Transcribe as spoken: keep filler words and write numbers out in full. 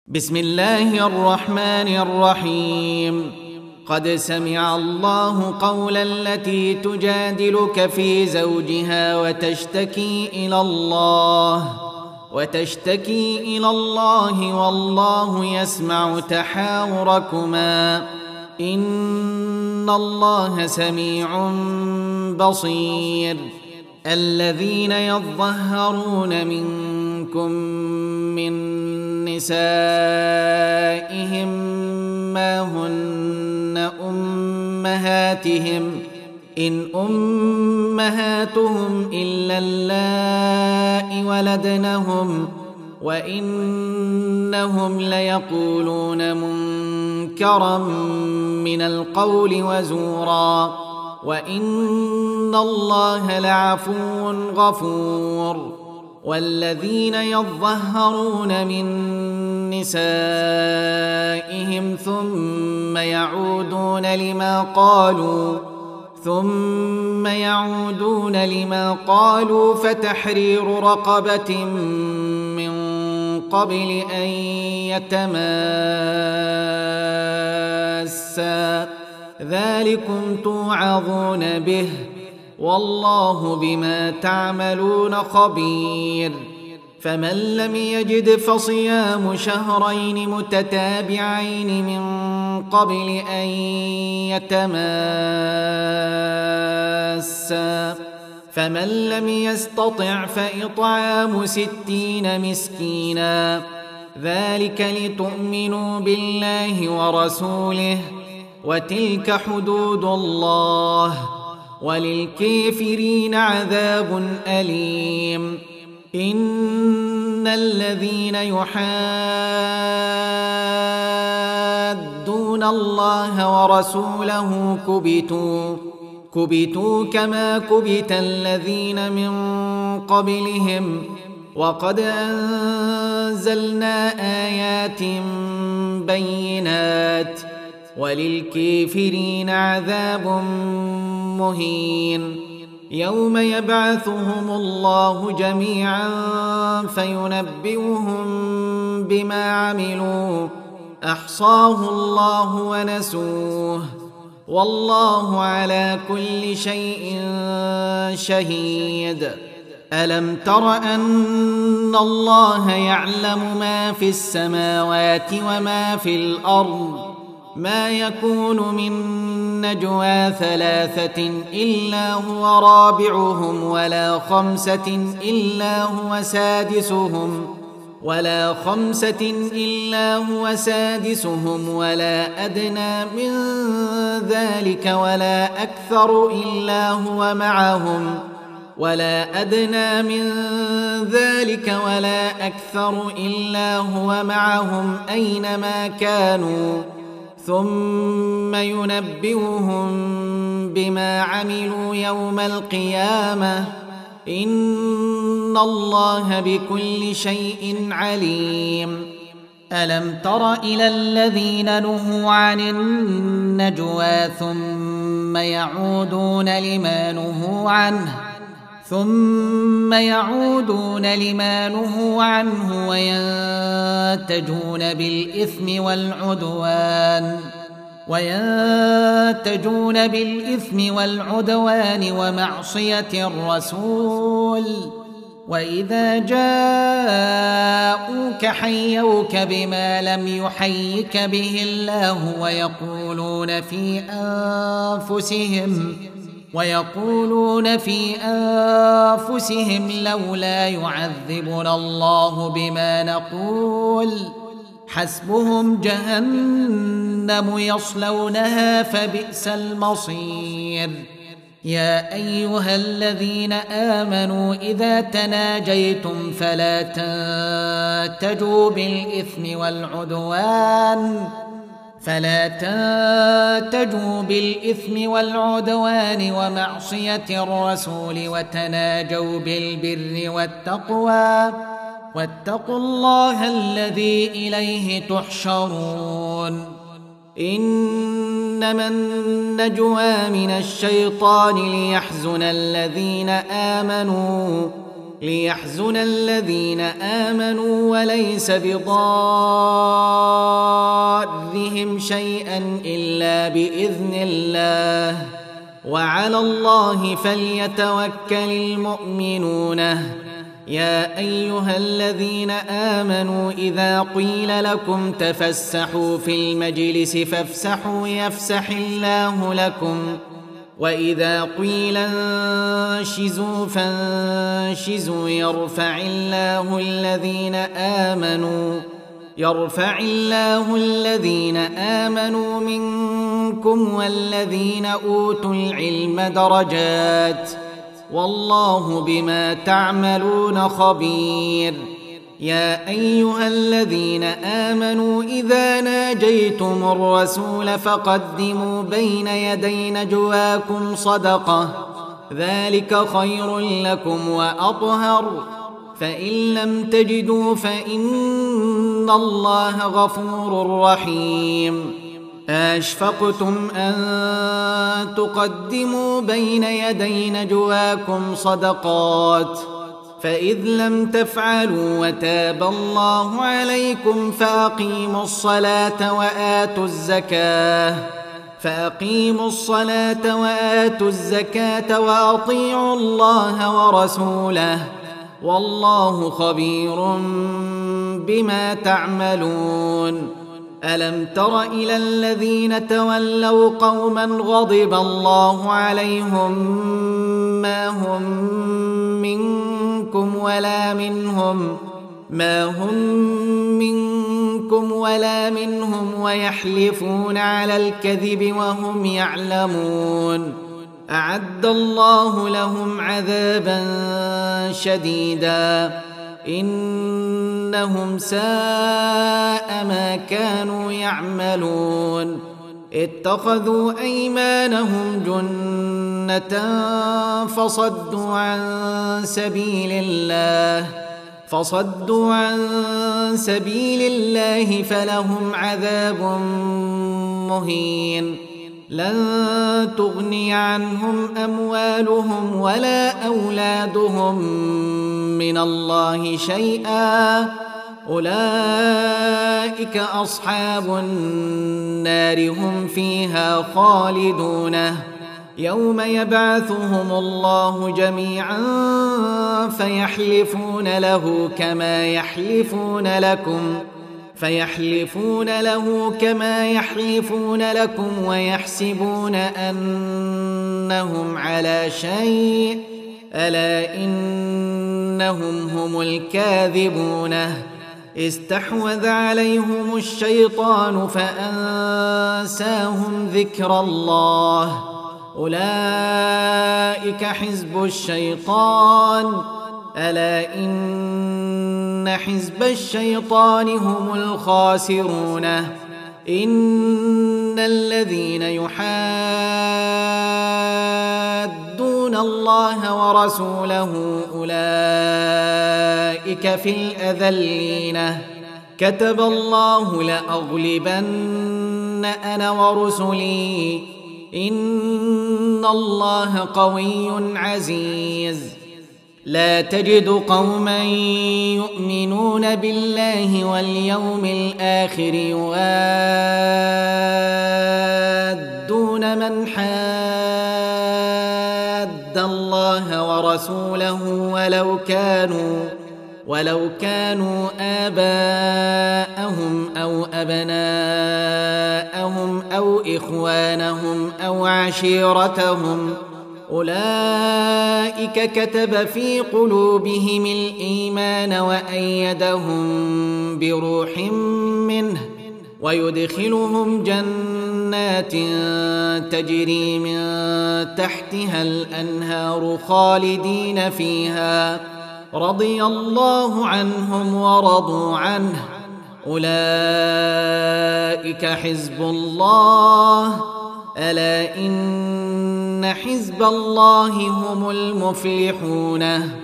بسم الله الرحمن الرحيم. قد سمع الله قول التي تجادلك في زوجها وتشتكي إلى الله وتشتكي إلى الله والله يسمع تحاوركما إن الله سميع بصير. الذين يظهرون منكم من نسائهم ما هن أمهاتهم إن أمهاتهم إلا اللائي ولدنهم وإنهم ليقولون منكرا من القول وزورا وإن الله لعفو غفور. والذين يظهرون من نسائهم ثم يعودون لما قالوا ثم يعودون لما قالوا فتحرير رقبة من قبل أن يتماسا ذلكم توعظون به والله بما تعملون خبير. فمن لم يجد فصيام شهرين متتابعين من قبل أن يتماسا فمن لم يستطع فإطعام ستين مسكينا ذلك لتؤمنوا بالله ورسوله وتلك حدود الله وللكافرين عذاب أليم. إن الذين يحادون الله ورسوله كبتوا كبتوا كما كبت الذين من قبلهم وقد أنزلنا آيات بينات وللكافرين عذاب مهين. يوم يبعثهم الله جميعا فينبئهم بما عملوا أحصاه الله ونسوه والله على كل شيء شهيد. ألم تر أن الله يعلم ما في السماوات وما في الأرض ما يكون من نجوى ثلاثة إلا هو رابعهم ولا خمسة إلا هو سادسهم ولا خمسة إلا هو سادسهم ولا أدنى من ذلك ولا أكثر إلا هو معهم ولا أدنى من ذلك ولا أكثر إلا هو معهم أينما كانوا ثم ينبئهم بما عملوا يوم القيامة إن الله بكل شيء عليم. ألم تر إلى الذين نهوا عن النجوى ثم يعودون لما نهوا عنه ثم يعودون لما نهوا عنه وينتجون بالإثم والعدوان وينتجون بالإثم والعدوان ومعصية الرسول وإذا جاءوك حيوك بما لم يحيك به الله ويقولون في أنفسهم ويقولون في أنفسهم لولا يعذبنا الله بما نقول حسبهم جهنم يصلونها فبئس المصير. يا أيها الذين آمنوا إذا تناجيتم فلا تنتجوا بالإثم والعدوان فلا تنتجوا بالإثم والعدوان ومعصية الرسول وتناجوا بالبر والتقوى واتقوا الله الذي إليه تحشرون. إنما النجوى من الشيطان ليحزن الذين آمنوا ليحزن الذين آمنوا وليس بضارهم شيئا إلا بإذن الله وعلى الله فليتوكل المؤمنون. يا أيها الذين آمنوا إذا قيل لكم تفسحوا في المجلس فافسحوا يفسح الله لكم وإذا قيل انشزوا فانشزوا يرفع الله الذين آمنوا يرفع الله الذين آمنوا منكم والذين أوتوا العلم درجات والله بما تعملون خبير. يا أيها الذين آمنوا إذا ناجيتم الرسول فقدموا بين يدي نجواكم صدقة ذلك خير لكم وأطهر فإن لم تجدوا فإن الله غفور رحيم. أشفقتم أن تقدموا بين يدي نجواكم صدقات فإذ لم تفعلوا وتاب الله عليكم فأقيموا الصلاة وآتوا الزكاة فأقيموا الصلاة وآتوا الزكاة وأطيعوا الله ورسوله والله خبير بما تعملون. ألم تر إلى الذين تولوا قوما غضب الله عليهم ما هم منكم ولا منهم ما هم منكم ولا منهم ويحلفون على الكذب وهم يعلمون أعد الله لهم عذابا شديدا إنهم ساء ما كانوا يعملون. اتخذوا أيمانهم جنة فصدوا عن سبيل الله فصدوا عن سبيل الله فلهم عذاب مهين. لن تغني عنهم أموالهم ولا أولادهم من الله شيئا أولئك أصحاب النار هم فيها خالدون. يوم يبعثهم الله جميعا فيحلفون له كما يحلفون لكم فيحلفون له كما يحلفون لكم ويحسبون أنهم على شيء ألا إنهم هم الكاذبون. استحوذ عليهم الشيطان فأنساهم ذكر الله أولئك حزب الشيطان ألا إن حزب الشيطان هم الخاسرون. إن الذين يحادون الله ورسوله أولئك في الأذلين. كتب الله لأغلبن أنا ورسلي إن الله قوي عزيز. لا تجد قوما يؤمنون بالله واليوم الآخر يوادون من حاد الله ورسوله ولو كانوا ولو كانوا آباءهم أو أبناءهم أو إخوانهم أو عشيرتهم أولئك كتب في قلوبهم الإيمان وأيدهم بروح منه ويدخلهم جنات تجري من تحتها الأنهار خالدين فيها رضي الله عنهم ورضوا عنه أولئك حزب الله ألا إن حزب الله هم المفلحون.